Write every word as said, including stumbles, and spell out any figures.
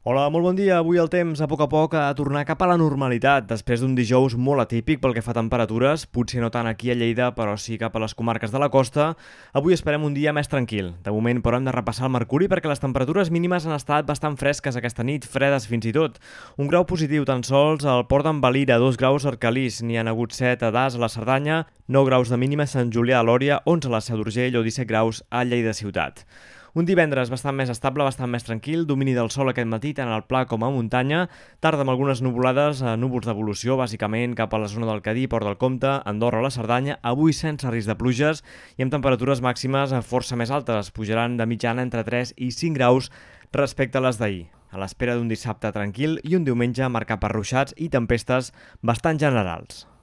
Hola, molt bon dia. Avui el temps a poc a poc ha de tornar cap a la normalitat després d'un dijous molt atípic pel que fa a temperatures, potser no tant aquí a Lleida, però sí cap a les comarques de la costa. Avui esperem un dia més tranquil. De moment, però, hem de repassar el mercuri perquè les temperatures mínimes han estat bastant fresques aquesta nit, fredes fins i tot. Un grau positiu tan sols al Port d'en Valira, dos graus a Arcalís, n'hi han hagut set a Das, a la Cerdanya, nou graus de mínima a Sant Julià a Lòria, onze a la Seu d'Urgell o disset graus a Lleida ciutat. Un divendres bastant més estable, bastant més tranquil, domini del sol aquest matí tant al pla com a muntanya, tarda amb algunes nuvolades, núvols d'evolució, bàsicament cap a la zona del Cadí, Port del Comte, Andorra, la Cerdanya, avui sense risc de pluges i amb temperatures màximes força més altes, pujaran de mitjana entre tres i cinc graus respecte a les d'ahir, a l'espera d'un dissabte tranquil i un diumenge marcat per ruixats i tempestes bastant generals.